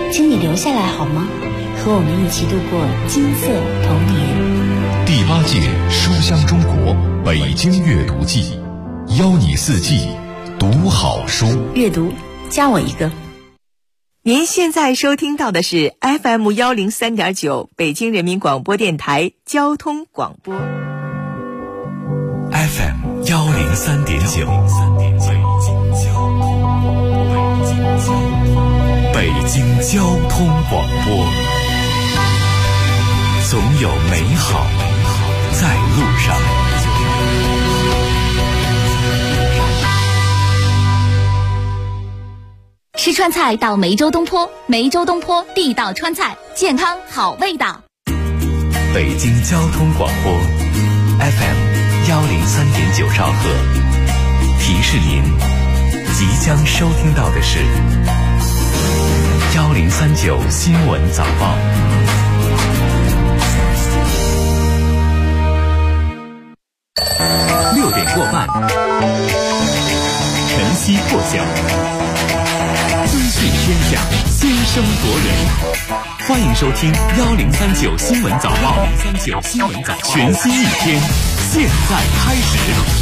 请你留下来好吗？和我们一起度过金色童年。 第8届书香中国北京阅读季，邀你四季读好书。 阅读，加我一个。 您现在收听到的是 FM 103.9北京人民广播电台交通广播。 FM 103.9，北京交通广播，总有美好在路上。 吃川菜到梅州东坡，梅州东坡地道川菜，健康好味道。 北京交通广播 FM 103.9兆赫，提示您即将收听到的是1039新闻早报。6点过半，晨曦破晓，资讯天下，先声夺人。欢迎收听1039新闻早报，全新一天，现在开始。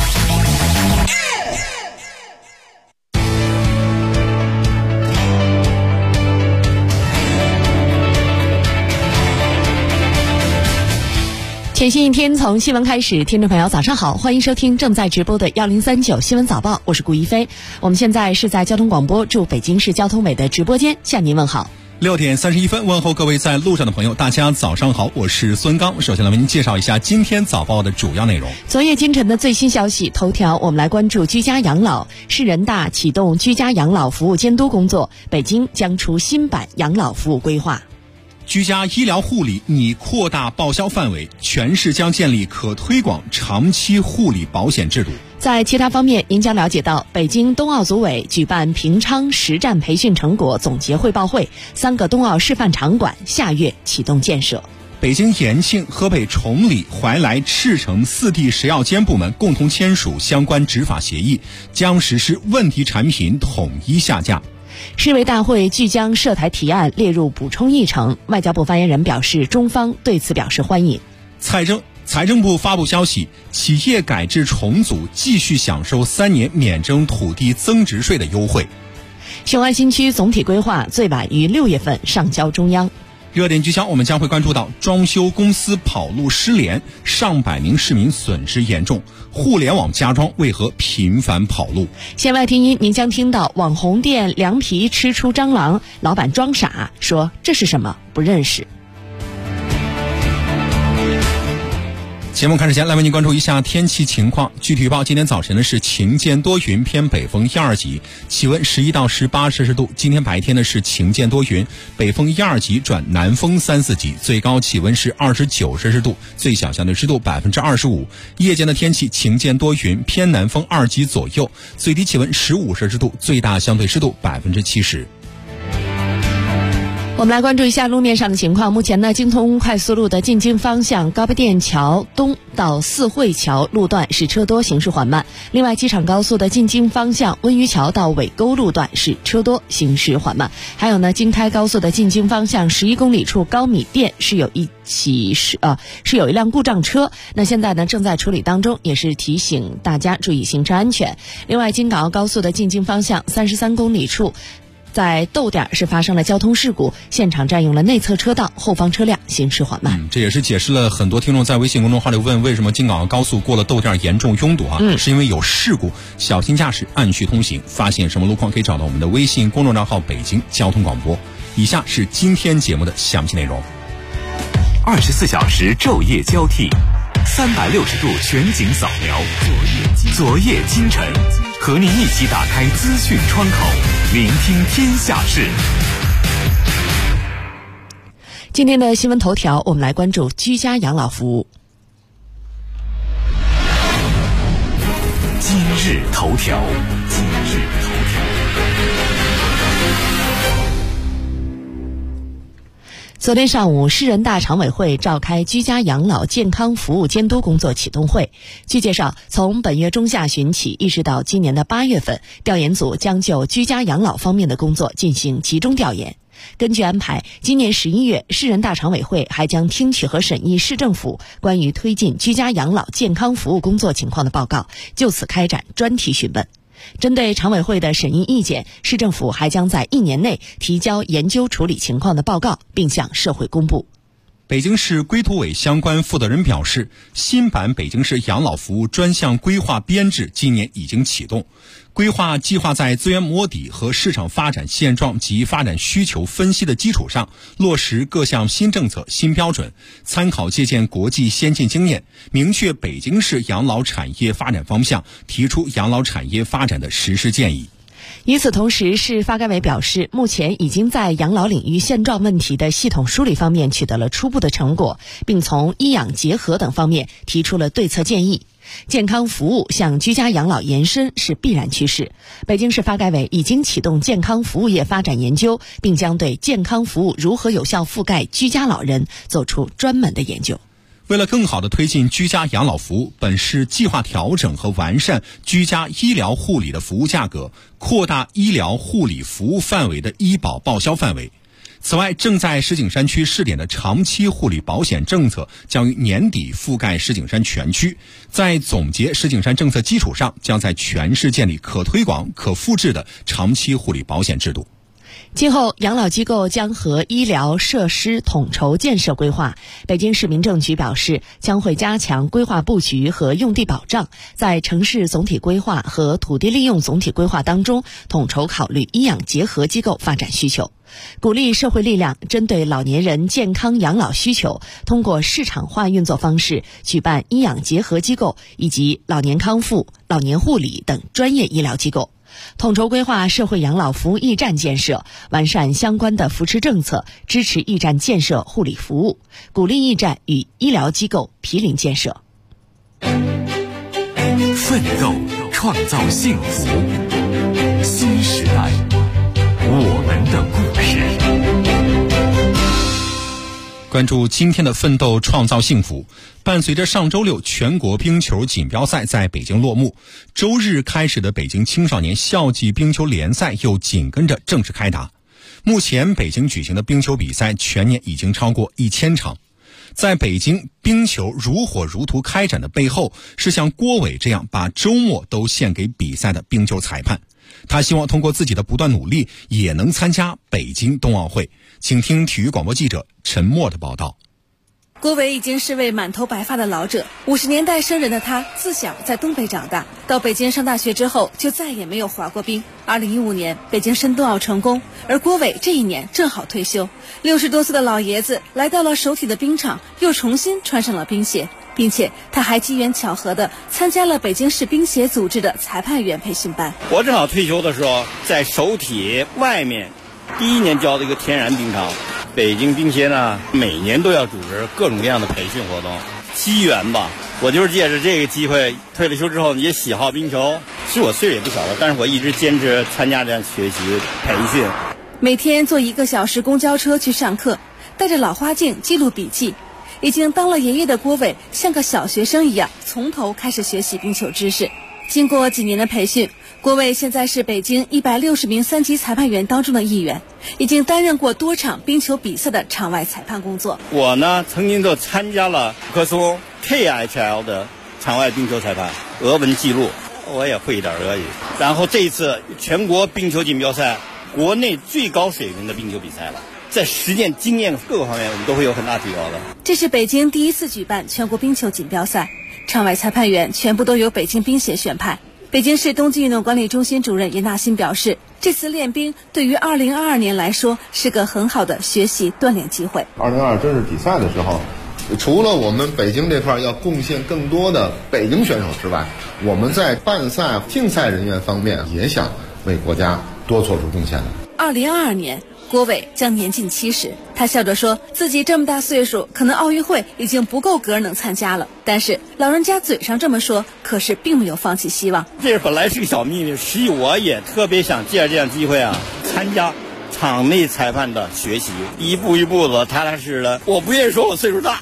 全新一天从新闻开始，听众朋友早上好，欢迎收听正在直播的1039新闻早报，我是顾一飞。我们现在是在交通广播驻北京市交通委的直播间向您问好。 6点31分，问候各位在路上的朋友，大家早上好，我是孙刚。首先来为您介绍一下今天早报的主要内容。 昨夜今晨的最新消息头条，我们来关注居家养老。市人大启动居家养老服务监督工作，北京将出新版养老服务规划。 居家医疗护理拟扩大报销范围，全市将建立可推广长期护理保险制度。 在其他方面，您将了解到北京冬奥组委举办平昌实战培训成果总结汇报会，3个冬奥示范场馆下月启动建设。 北京延庆、河北崇礼、怀来、赤城4地食药监部门共同签署相关执法协议，将实施问题产品统一下架。 世卫大会拒将涉台提案列入补充议程，外交部发言人表示，中方对此表示欢迎。 财政部发布消息，企业改制重组继续享受3年免征土地增值税的优惠。 雄安新区总体规划最晚于6月份上交中央。 热点聚焦，我们将会关注到装修公司跑路失联，上百名市民损失严重，互联网家装为何频繁跑路？ 弦外听音，您将听到网红店凉皮吃出蟑螂，老板装傻说这是什么不认识。 节目开始前，来为您关注一下天气情况。具体预报，今天早晨呢是晴间多云，偏北风1、2级，气温11到18摄氏度。今天白天呢是晴间多云，北风1、2级转南风3、4级，最高气温是29摄氏度，最小相对湿度25%。夜间的天气晴间多云，偏南风2级左右，最低气温15摄氏度，最大相对湿度70%。 我们来关注一下路面上的情况。目前呢，京通快速路的进京方向高碑店桥东到四惠桥路段是车多，行驶缓慢。另外，机场高速的进京方向温榆桥到尾沟路段是车多，行驶缓慢。还有呢，京开高速的进京方向11公里处高米店是有一辆故障车，那现在呢正在处理当中，也是提醒大家注意行车安全。另外，京港澳高速的进京方向33公里处在豆点是发生了交通事故，现场占用了内侧车道，后方车辆行驶缓慢。 这也是解释了很多听众在微信公众号里问为什么京港澳高速过了豆点严重拥堵是因为有事故，小心驾驶，按序通行。发现什么路况可以找到我们的微信公众账号北京交通广播。以下是今天节目的详细内容。 24小时昼夜交替，360度全景扫描，昨夜今晨，和您一起打开资讯窗口，聆听天下事。 今天的新闻头条，我们来关注居家养老服务。 今日头条。 昨天上午，市人大常委会召开居家养老健康服务监督工作启动会。据介绍，从本月中下旬起，一直到今年的8月份，调研组将就居家养老方面的工作进行集中调研。 根据安排，今年11月，市人大常委会还将听取和审议市政府关于推进居家养老健康服务工作情况的报告，就此开展专题询问。针对常委会的审议意见，市政府还将在1年内提交研究处理情况的报告，并向社会公布。 北京市规土委相关负责人表示，新版北京市养老服务专项规划编制今年已经启动，规划计划在资源摸底和市场发展现状及发展需求分析的基础上，落实各项新政策、新标准，参考借鉴国际先进经验，明确北京市养老产业发展方向，提出养老产业发展的实施建议。 与此同时，市发改委表示，目前已经在养老领域现状问题的系统梳理方面取得了初步的成果，并从医养结合等方面提出了对策建议。健康服务向居家养老延伸是必然趋势。北京市发改委已经启动健康服务业发展研究，并将对健康服务如何有效覆盖居家老人做出专门的研究。 为了更好地推进居家养老服务，本市计划调整和完善居家医疗护理的服务价格，扩大医疗护理服务范围的医保报销范围。此外，正在石景山区试点的长期护理保险政策将于年底覆盖石景山全区，在总结石景山政策基础上，将在全市建立可推广、可复制的长期护理保险制度。 今后，养老机构将和医疗设施统筹建设规划。北京市民政局表示，将会加强规划布局和用地保障，在城市总体规划和土地利用总体规划当中，统筹考虑医养结合机构发展需求，鼓励社会力量针对老年人健康养老需求，通过市场化运作方式举办医养结合机构以及老年康复、老年护理等专业医疗机构。统筹规划社会养老服务驿站建设，完善相关的扶持政策，支持驿站建设护理服务，鼓励驿站与医疗机构毗邻建设。 奋斗创造幸福，新时代我们的故事。 关注今天的奋斗创造幸福。伴随着上周六全国冰球锦标赛在北京落幕，周日开始的北京青少年校际冰球联赛又紧跟着正式开打。目前北京举行的冰球比赛全年已经超过1000场。在北京，冰球如火如荼开展的背后，是像郭伟这样把周末都献给比赛的冰球裁判。他希望通过自己的不断努力，也能参加北京冬奥会。请听体育广播记者陈默的报道。 郭伟已经是位满头白发的老者，50年代生人的他自小在东北长大，到北京上大学之后就再也没有滑过冰。2015年北京申冬奥成功，而郭伟这一年正好退休。60多岁的老爷子来到了首体的冰场，又重新穿上了冰鞋，并且他还机缘巧合地参加了北京市冰协组织的裁判员培训班。 我正好退休的时候，在首体外面第1年教的一个天然冰场。北京冰协呢，每年都要组织各种各样的培训活动，机缘吧，我就是借着这个机会，退了休之后也喜好冰球。其实我岁数也不小了，但是我一直坚持参加这样学习培训。 每天坐1个小时公交车去上课，带着老花镜记录笔记。已经当了爷爷的郭伟像个小学生一样，从头开始学习冰球知识。经过几年的培训，郭伟现在是北京160名3级裁判员当中的一员，已经担任过多场冰球比赛的场外裁判工作。 我呢，曾经就参加了科松 KHL 的场外冰球裁判，俄文记录，我也会一点俄语。然后这一次全国冰球锦标赛，国内最高水平的冰球比赛了，在实践经验各个方面，我们都会有很大提高的。 这是北京第1次举办全国冰球锦标赛，场外裁判员全部都由北京冰协选派。北京市冬季运动管理中心主任严大新表示，这次练冰对于2022年来说是个很好的学习锻炼机会。 2022正式比赛的时候，除了我们北京这块要贡献更多的北京选手之外，我们在办赛竞赛人员方面也想为国家多做出贡献的。 2022年郭伟将年近70，他笑着说自己这么大岁数，可能奥运会已经不够格能参加了。但是老人家嘴上这么说，可是并没有放弃希望。 这本来是个小秘密，实际我也特别想借着这样机会啊，参加场内裁判的学习，一步一步的踏踏实实的。我不愿意说我岁数大。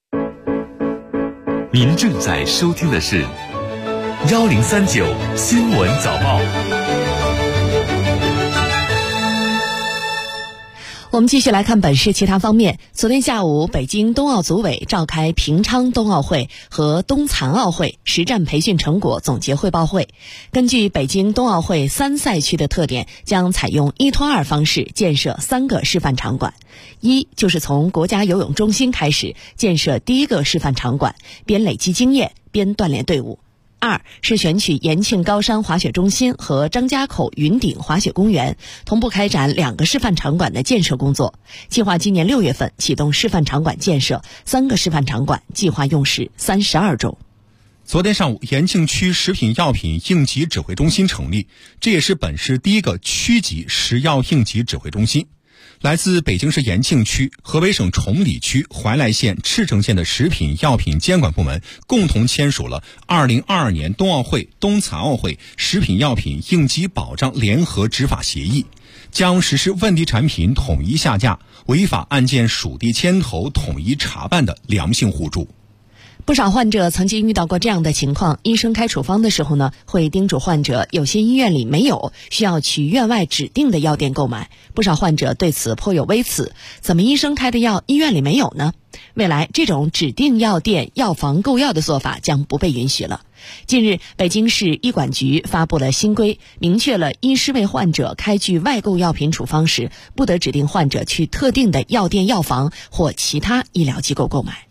您正在收听的是1039新闻早报。 我们继续来看本市其他方面。昨天下午，北京冬奥组委召开平昌冬奥会和冬残奥会实战培训成果总结汇报会。根据北京冬奥会3赛区的特点，将采用1拖2方式建设3个示范场馆。一就是从国家游泳中心开始建设第1个示范场馆，边累积经验边锻炼队伍。2是选取延庆高山滑雪中心和张家口云顶滑雪公园，同步开展2个示范场馆的建设工作。计划今年6月份启动示范场馆建设，3个示范场馆计划用时32周。 昨天上午，延庆区食品药品应急指挥中心成立，这也是本市第1个区级食药应急指挥中心。来自北京市延庆区、河北省崇礼区、怀来县、赤城县的食品药品监管部门共同签署了2022年冬奥会、冬残奥会食品药品应急保障联合执法协议，将实施问题产品统一下架、违法案件属地牵头统一查办的良性互助。 不少患者曾经遇到过这样的情况，医生开处方的时候呢，会叮嘱患者有些医院里没有，需要去院外指定的药店购买。不少患者对此颇有微词，怎么医生开的药医院里没有呢？未来这种指定药店、药房购药的做法将不被允许了。近日，北京市医管局发布了新规，明确了医师为患者开具外购药品处方时，不得指定患者去特定的药店、药房或其他医疗机构购买。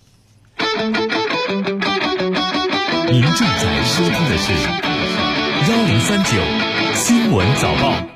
您正在收听的是1039新闻早报。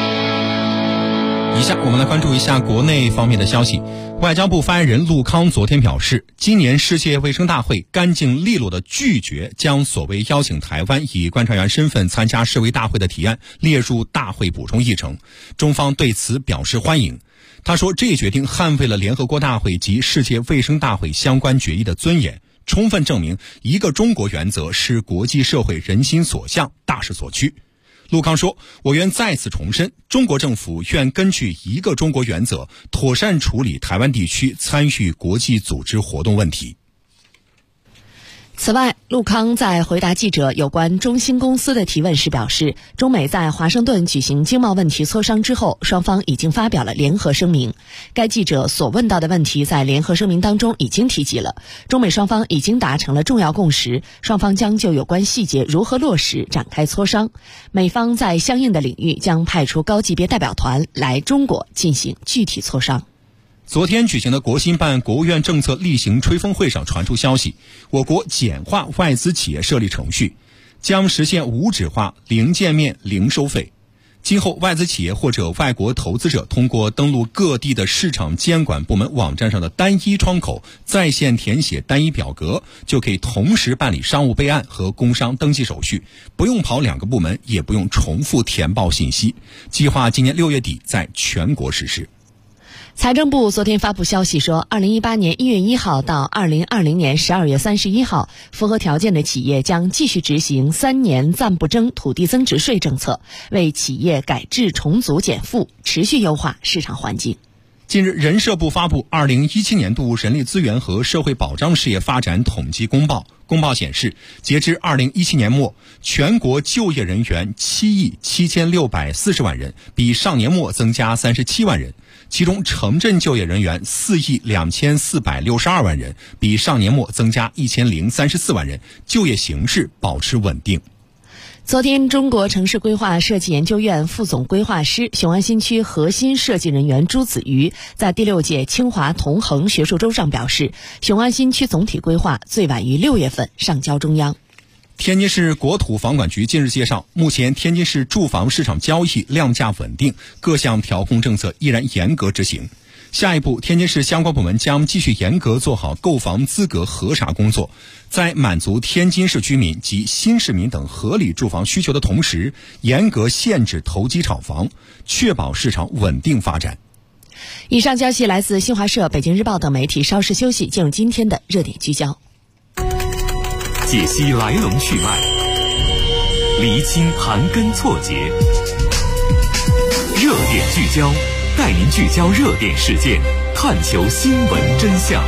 以下我们来关注一下国内方面的消息。外交部发言人陆康昨天表示，今年世界卫生大会干净利落地拒绝将所谓邀请台湾以观察员身份参加世卫大会的提案列入大会补充议程，中方对此表示欢迎。他说，这一决定捍卫了联合国大会及世界卫生大会相关决议的尊严，充分证明一个中国原则是国际社会人心所向、大势所趋。陆康说，我愿再次重申，中国政府愿根据一个中国原则，妥善处理台湾地区参与国际组织活动问题。 此外，陆康在回答记者有关中兴公司的提问时表示，中美在华盛顿举行经贸问题磋商之后，双方已经发表了联合声明。该记者所问到的问题在联合声明当中已经提及了，中美双方已经达成了重要共识，双方将就有关细节如何落实展开磋商。美方在相应的领域将派出高级别代表团来中国进行具体磋商。 昨天举行的国新办国务院政策例行吹风会上传出消息，我国简化外资企业设立程序，将实现无纸化、零见面、零收费。今后外资企业或者外国投资者通过登录各地的市场监管部门网站上的单一窗口，在线填写单一表格，就可以同时办理商务备案和工商登记手续，不用跑2个部门，也不用重复填报信息。计划今年6月底在全国实施。 财政部昨天发布消息说，2018年1月1号到2020年12月31号，符合条件的企业将继续执行3年暂不征土地增值税政策，为企业改制重组减负，持续优化市场环境。 近日，人社部发布2017年度人力资源和社会保障事业发展统计公报。公报显示，截至2017年末，全国就业人员7亿7640万人，比上年末增加37万人。其中，城镇就业人员4亿2462万人，比上年末增加1034万人，就业形势保持稳定。 昨天，中国城市规划设计研究院副总规划师、雄安新区核心设计人员朱子瑜在第6届清华同衡学术周上表示，雄安新区总体规划最晚于6月份上交中央。 天津市国土房管局近日介绍，目前天津市住房市场交易量价稳定，各项调控政策依然严格执行。下一步，天津市相关部门将继续严格做好购房资格核查工作，在满足天津市居民及新市民等合理住房需求的同时，严格限制投机炒房，确保市场稳定发展。 以上消息来自新华社、北京日报等媒体。稍事休息，进入今天的热点聚焦， 解析来龙去脉，厘清盘根错节，热点聚焦，带您聚焦热点事件，探求新闻真相。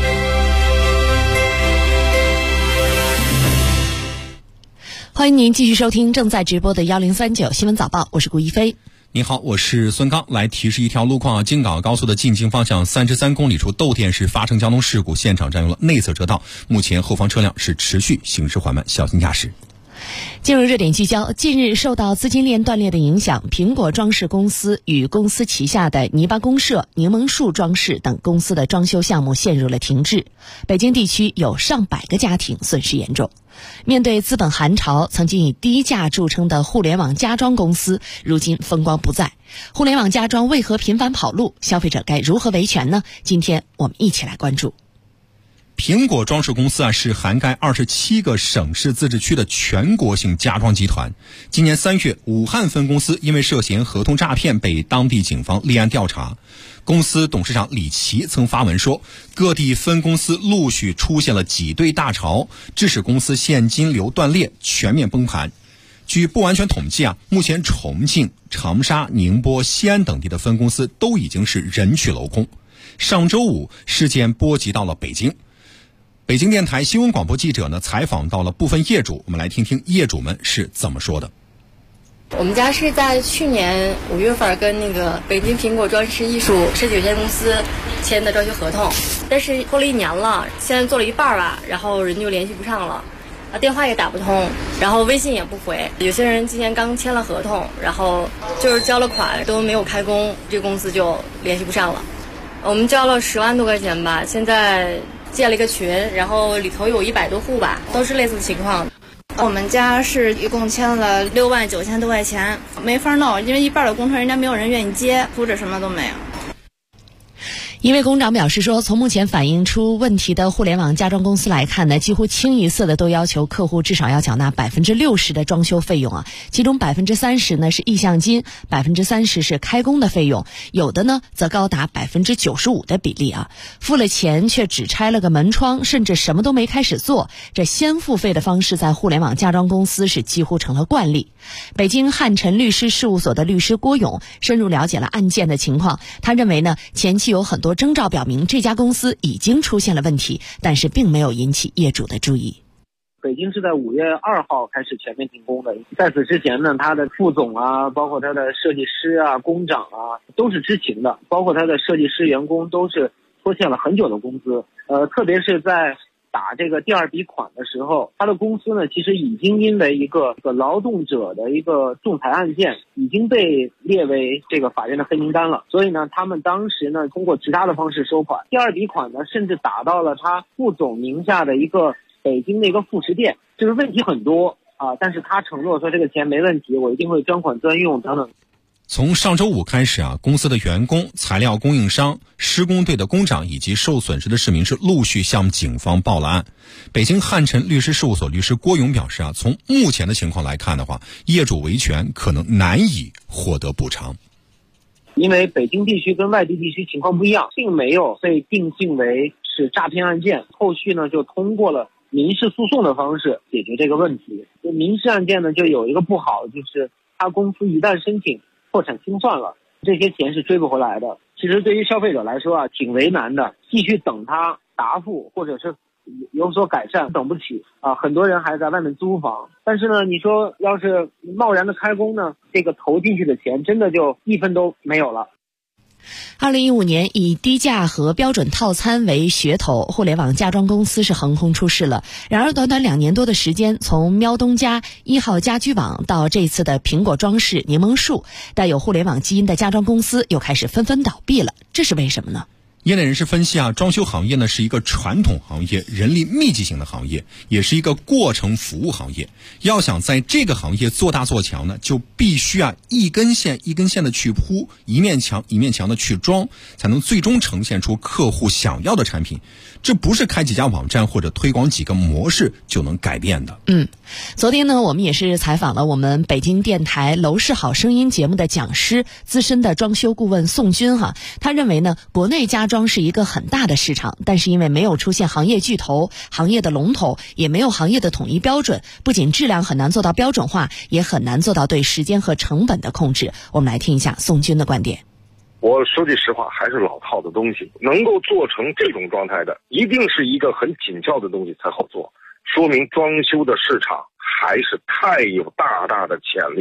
欢迎您继续收听正在直播的1039新闻早报，我是顾一飞。 你好，我是孙刚，来提示一条路况。京港高速的进京方向33公里处窦店市发生交通事故，现场占用了内侧车道，目前后方车辆是持续行驶缓慢，小心驾驶。 进入热点聚焦，近日受到资金链断裂的影响，苹果装饰公司与公司旗下的泥巴公社、柠檬树装饰等公司的装修项目陷入了停滞，北京地区有上百个家庭损失严重。面对资本寒潮，曾经以低价著称的互联网家装公司如今风光不再。互联网家装为何频繁跑路？消费者该如何维权呢？今天我们一起来关注。 苹果装饰公司是涵盖27个省市自治区的全国性家装集团。今年3月，武汉分公司因为涉嫌合同诈骗被当地警方立案调查。公司董事长李琦曾发文说，各地分公司陆续出现了挤兑大潮，致使公司现金流断裂，全面崩盘。据不完全统计目前重庆、长沙、宁波、西安等地的分公司都已经是人去楼空。上周五，事件波及到了北京。北京电台新闻广播记者采访到了部分业主，我们来听听业主们是怎么说的。 我们家是在去年5月份跟那个北京苹果装饰艺术设计有限公司签的装修合同，但是拖了1年了，现在做了一半吧，然后人就联系不上了，电话也打不通，然后微信也不回。有些人今年刚签了合同，然后就是交了款都没有开工，这个公司就联系不上了。我们交了10万多块钱吧，现在建了一个群，然后里头有100多户吧，都是类似的情况。 我们家是一共签了6万9千多块钱，没法弄，因为一半的工程人家没有人愿意接，图纸什么都没有。 一位工长表示说，从目前反映出问题的互联网家装公司来看几乎清一色的都要求客户至少要缴纳60%的装修费用其中30%是意向金，30%是开工的费用，有的则高达95%的比例付了钱却只拆了个门窗，甚至什么都没开始做，这先付费的方式在互联网家装公司是几乎成了惯例。北京汉辰律师事务所的律师郭勇深入了解了案件的情况，他认为前期有很多征兆表明这家公司已经出现了问题，但是并没有引起业主的注意。 北京是在5月2号开始全面停工的，在此之前他的副总包括他的设计师工长都是知情的，包括他的设计师员工都是拖欠了很久的工资。特别是在打这个第2笔款的时候，他的公司其实已经因为一个劳动者的一个仲裁案件已经被列为这个法院的黑名单了，所以他们当时通过其他的方式收款。第2笔款甚至打到了他副总名下的一个北京的一个副食店，就是问题很多但是他承诺说这个钱没问题，我一定会专款专用等等。 从上周五开始公司的员工、材料供应商、施工队的工长以及受损失的市民是陆续向警方报了案。北京汉辰律师事务所律师郭勇表示从目前的情况来看的话，业主维权可能难以获得补偿。 因为北京地区跟外地地区情况不一样，并没有被定性为是诈骗案件，后续就通过了民事诉讼的方式解决这个问题。民事案件就有一个不好，就是他公司一旦申请破产清算了，这些钱是追不回来的。其实对于消费者来说挺为难的，继续等他答复或者是有所改善等不起很多人还在外面租房。但是你说要是贸然的开工这个投进去的钱真的就1分都没有了。 2015年以低价和标准套餐为噱头，互联网家装公司是横空出世了。然而短短2年多的时间，从喵东家、1号家居网到这次的苹果装饰、柠檬树，带有互联网基因的家装公司又开始纷纷倒闭了，这是为什么呢？ 业内人士分析装修行业是一个传统行业，人力密集型的行业，也是一个过程服务行业。要想在这个行业做大做强就必须一根线一根线的去铺，一面墙一面墙的去装，才能最终呈现出客户想要的产品。这不是开几家网站或者推广几个模式就能改变的。 昨天我们也是采访了我们北京电台楼市好声音节目的讲师、资深的装修顾问宋军他认为国内家装是一个很大的市场，但是因为没有出现行业巨头、行业的龙头，也没有行业的统一标准，不仅质量很难做到标准化，也很难做到对时间和成本的控制。我们来听一下宋军的观点。 我说句实话，还是老套的东西，能够做成这种状态的，一定是一个很紧俏的东西才好做，说明装修的市场还是太有大大的潜力了。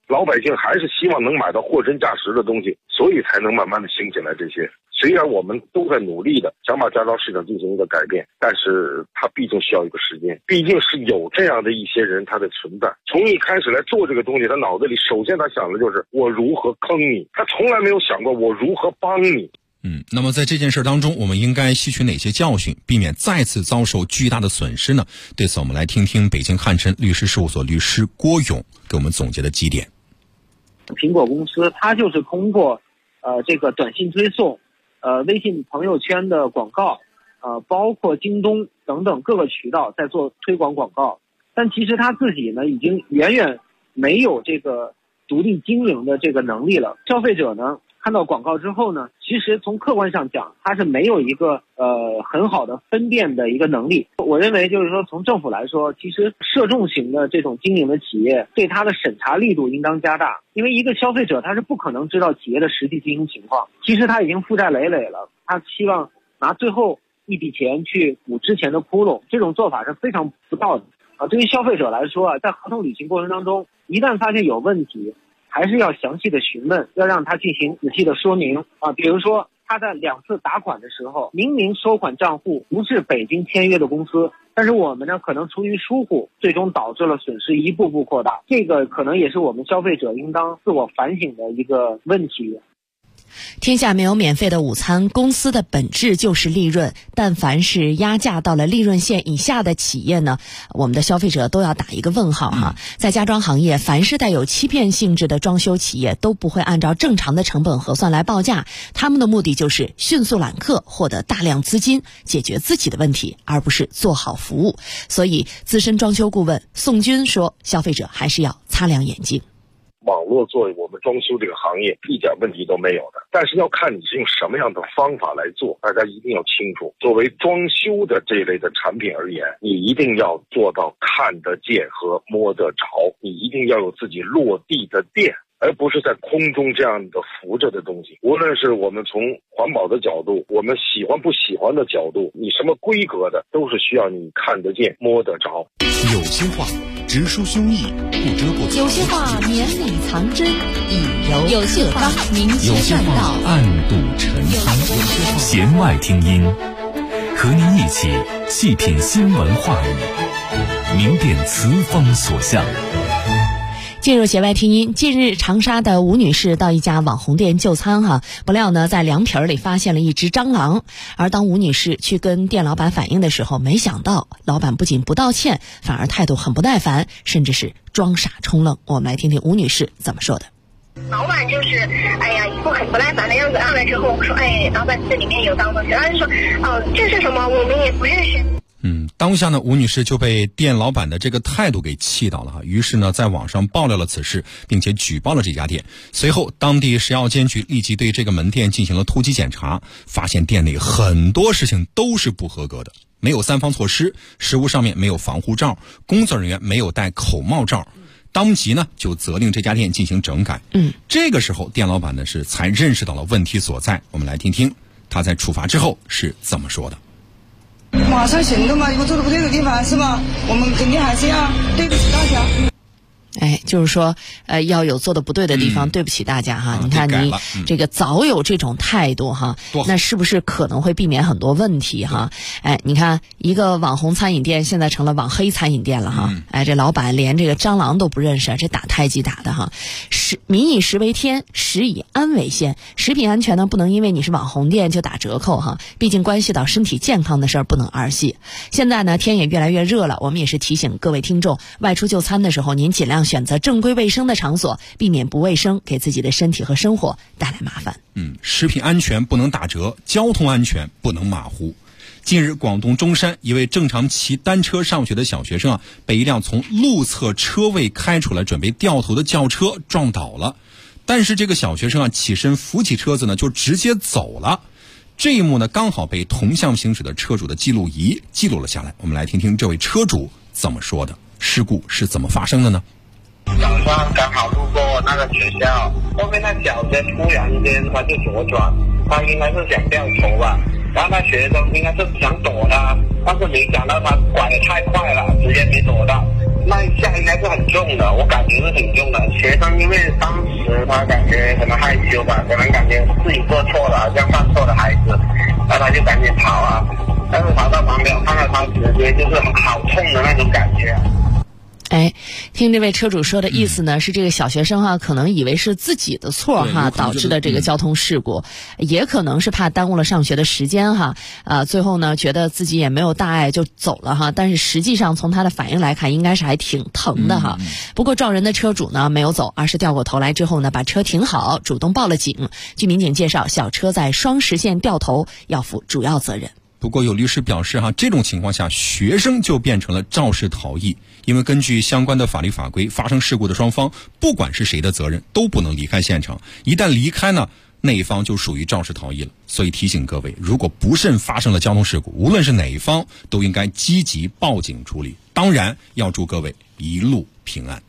老百姓还是希望能买到货真价实的东西，所以才能慢慢的兴起来这些。虽然我们都在努力的想把驾照市场进行一个改变，但是它毕竟需要一个时间，毕竟是有这样的一些人他的存在。从一开始来做这个东西，他脑子里首先他想的就是我如何坑你，他从来没有想过我如何帮你。 那么在这件事当中，我们应该吸取哪些教训，避免再次遭受巨大的损失呢？对此，我们来听听北京汉琛律师事务所律师郭勇给我们总结的几点。 苹果公司它就是通过这个短信推送、微信朋友圈的广告、包括京东等等各个渠道在做推广广告，但其实它自己呢已经远远没有这个独立经营的这个能力了。消费者呢看到广告之后呢，其实从客观上讲，它是没有一个很好的分辨的一个能力。我认为就是说，从政府来说，其实涉众型的这种经营的企业，对它的审查力度应当加大，因为一个消费者他是不可能知道企业的实际经营情况。其实他已经负债累累了，他希望拿最后一笔钱去补之前的窟窿，这种做法是非常不道德的。对于消费者来说在合同履行过程当中，一旦发现有问题，还是要详细的询问，要让他进行仔细的说明比如说他在2次打款的时候，明明收款账户不是北京签约的公司，但是我们呢可能出于疏忽，最终导致了损失一步步扩大。这个可能也是我们消费者应当自我反省的一个问题。 天下没有免费的午餐，公司的本质就是利润，但凡是压价到了利润线以下的企业呢，我们的消费者都要打一个问号哈。在家装行业，凡是带有欺骗性质的装修企业都不会按照正常的成本核算来报价，他们的目的就是迅速揽客，获得大量资金，解决自己的问题，而不是做好服务。所以资深装修顾问宋军说，消费者还是要擦亮眼睛。 网络作为我们装修这个行业一点问题都没有的，但是要看你是用什么样的方法来做，大家一定要清楚。作为装修的这类的产品而言，你一定要做到看得见和摸得着，你一定要有自己落地的店，而不是在空中这样的浮着的东西。无论是我们从环保的角度，我们喜欢不喜欢的角度，你什么规格的都是需要你看得见摸得着。 有些话直抒胸臆，不遮不藏； 有些话绵里藏针，以柔克刚；明有些确话暗度陈仓，弦外听音，和您一起细品新闻话语，明辨词风所向。 进入弦外听音。近日，长沙的吴女士到一家网红店就餐不料呢，在凉皮里发现了一只蟑螂。而当吴女士去跟店老板反映的时候，没想到老板不仅不道歉，反而态度很不耐烦，甚至是装傻充愣。我们来听听吴女士怎么说的。 老板就是一副很不耐烦的样子，上来之后我说老板这里面有脏东西，他就说这是什么，我们也不认识。 当下呢，吴女士就被店老板的这个态度给气到了于是呢，在网上爆料了此事，并且举报了这家店。随后，当地食药监局立即对这个门店进行了突击检查，发现店内很多事情都是不合格的，没有3防措施，食物上面没有防护罩，工作人员没有戴口帽罩。当即呢，就责令这家店进行整改。这个时候，店老板呢才认识到了问题所在。我们来听听他在处罚之后是怎么说的。 马上行动嘛，如果做的不对的地方是吧，我们肯定还是要对不起大家。 就是说要有做的不对的地方，对不起大家你看你这个早有这种态度那是不是可能会避免很多问题你看一个网红餐饮店现在成了网黑餐饮店了这老板连这个蟑螂都不认识，这打太极打的民以食为天，食以安为先。食品安全呢，不能因为你是网红店就打折扣毕竟关系到身体健康的事儿，不能儿戏。现在呢，天也越来越热了，我们也是提醒各位听众，外出就餐的时候，您尽量选择正规卫生的场所，避免不卫生，给自己的身体和生活带来麻烦。 食品安全不能打折，交通安全不能马虎。近日，广东中山一位正常骑单车上学的小学生被一辆从路侧车位开出来准备掉头的轿车撞倒了。但是这个小学生起身扶起车子呢，就直接走了。这一幕呢，刚好被同向行驶的车主的记录仪记录了下来。我们来听听这位车主怎么说的，事故是怎么发生的呢？ 早上刚好路过那个学校，后面那小学突然间他就左转，他应该是想掉头吧，然后那学生应该是想躲他，但是没想到他拐得太快了，直接没躲到， 那一下应该是很重的，我感觉是很重的。学生因为当时他感觉可能害羞吧，可能感觉自己做错了，好像犯错的孩子，然后他就赶紧跑啊。但是跑到旁边，看到他直接就是好痛的那种感觉。 哎，听这位车主说的意思呢，是这个小学生哈，可能以为是自己的错哈导致的这个交通事故，也可能是怕耽误了上学的时间哈，最后呢觉得自己也没有大碍就走了哈，但是实际上从他的反应来看，应该是还挺疼的哈。不过撞人的车主呢没有走，而是掉过头来之后呢把车停好，主动报了警。据民警介绍，小车在双实线掉头，要负主要责任。 不过有律师表示这种情况下学生就变成了肇事逃逸，因为根据相关的法律法规，发生事故的双方不管是谁的责任都不能离开现场，一旦离开呢，那一方就属于肇事逃逸了。所以提醒各位，如果不慎发生了交通事故，无论是哪一方都应该积极报警处理，当然要祝各位一路平安。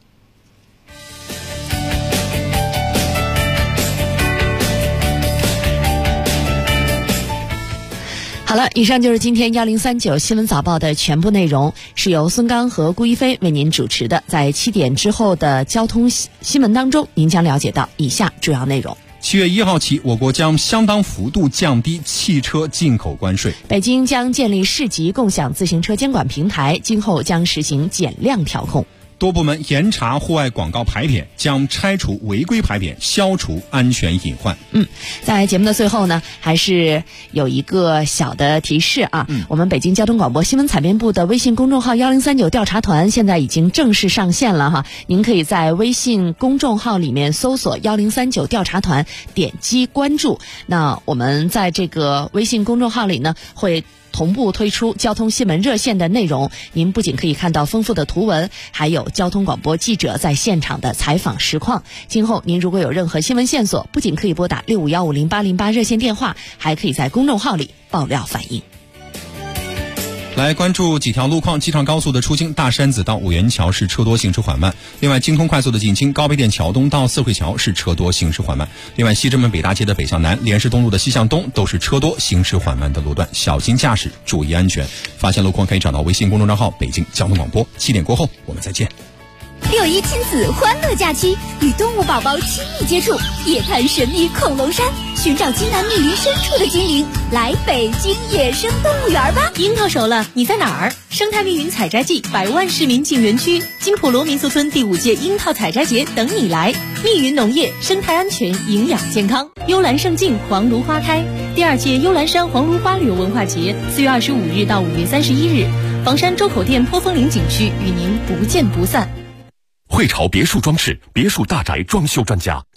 好了，以上就是今天1039新闻早报的全部内容，是由孙刚和顾一飞为您主持的。在7点之后的交通新闻当中，您将了解到以下主要内容。 7月1号起，我国将相当幅度降低汽车进口关税。 北京将建立市级共享自行车监管平台，今后将实行减量调控。 多部门严查户外广告牌匾，将拆除违规牌匾，消除安全隐患。 在节目的最后呢，还是有一个小的提示啊。我们北京交通广播新闻采编部的微信公众号1039调查团现在已经正式上线了哈，您可以在微信公众号里面搜索1039调查团，点击关注。那我们在这个微信公众号里呢，会同步推出交通新闻热线的内容，您不仅可以看到丰富的图文，还有交通广播记者在现场的采访实况。今后您如果有任何新闻线索，不仅可以拨打65150808热线电话，还可以在公众号里爆料反映。 来关注几条路况，机场高速的出京大山子到五元桥是车多行驶缓慢，另外京通快速的进京高碑店桥东到四惠桥是车多行驶缓慢，另外西直门北大街的北向南，莲市东路的西向东都是车多行驶缓慢的路段，小心驾驶，注意安全。发现路况可以找到微信公众账号北京交通广播。7点过后我们再见。 6·1亲子欢乐假期，与动物宝宝亲密接触，夜探神秘恐龙山，寻找津南密林深处的精灵，来北京野生动物园吧！ 樱桃熟了，你在哪儿？生态密云采摘季，100万市民进园区，金普罗民俗村第5届樱桃采摘节等你来。密云农业，生态安全，营养健康。幽兰胜境，黄芦花开。第2届幽兰山黄芦花旅游文化节，4月25日到5月31日，房山周口店坡峰岭景区与您不见不散。 汇潮别墅装饰，别墅大宅装修专家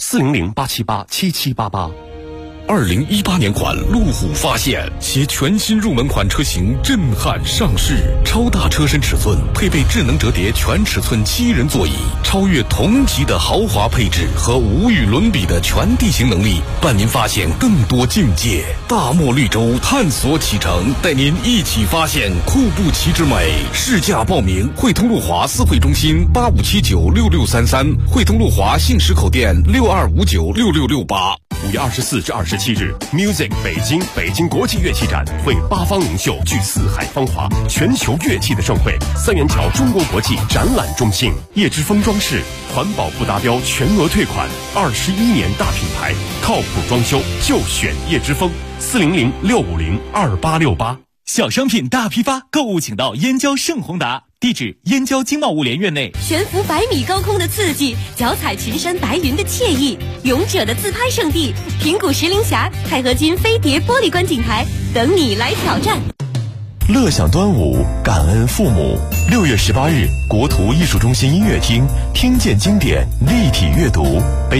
，400-878-7788。2018年款路虎发现，携全新入门款车型震撼上市，超大车身尺寸，配备智能折叠全尺寸7人座椅，超越同级的豪华配置和无与伦比的全地形能力，伴您发现更多境界。大漠绿洲探索启程，带您一起发现库布齐之美。试驾报名，汇通路华四惠中心85796633，汇通路华信实口店62596668。5月24至27日 ，Music 北京国际乐器展为8方名秀聚四海芳华，全球乐器的盛会。三元桥中国国际展览中心，叶之峰装饰，环保不达标全额退款，21年大品牌，靠谱装修就选叶之峰，400-650-2868。 小商品大批发，购物请到燕郊盛宏达。地址：燕郊经贸物联院内。 悬浮100米高空的刺激，脚踩群山白云的惬意，勇者的自拍圣地平谷石林峡钛合金飞碟玻璃观景台，等你来挑战。 乐享端午，感恩父母。6月18日，国图艺术中心音乐厅，听见经典，立体阅读。